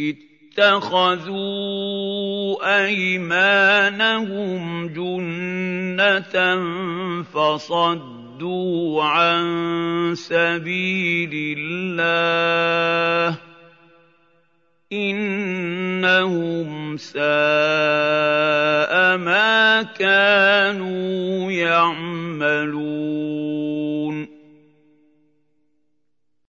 اتَّخَذُوا أَيْمَانَهُمْ جُنَّةً فَصَدُّوا عَن سَبِيلِ اللَّهِ ۚ إِنَّهُمْ سَاءَ مَا كَانُوا يَعْمَلُونَ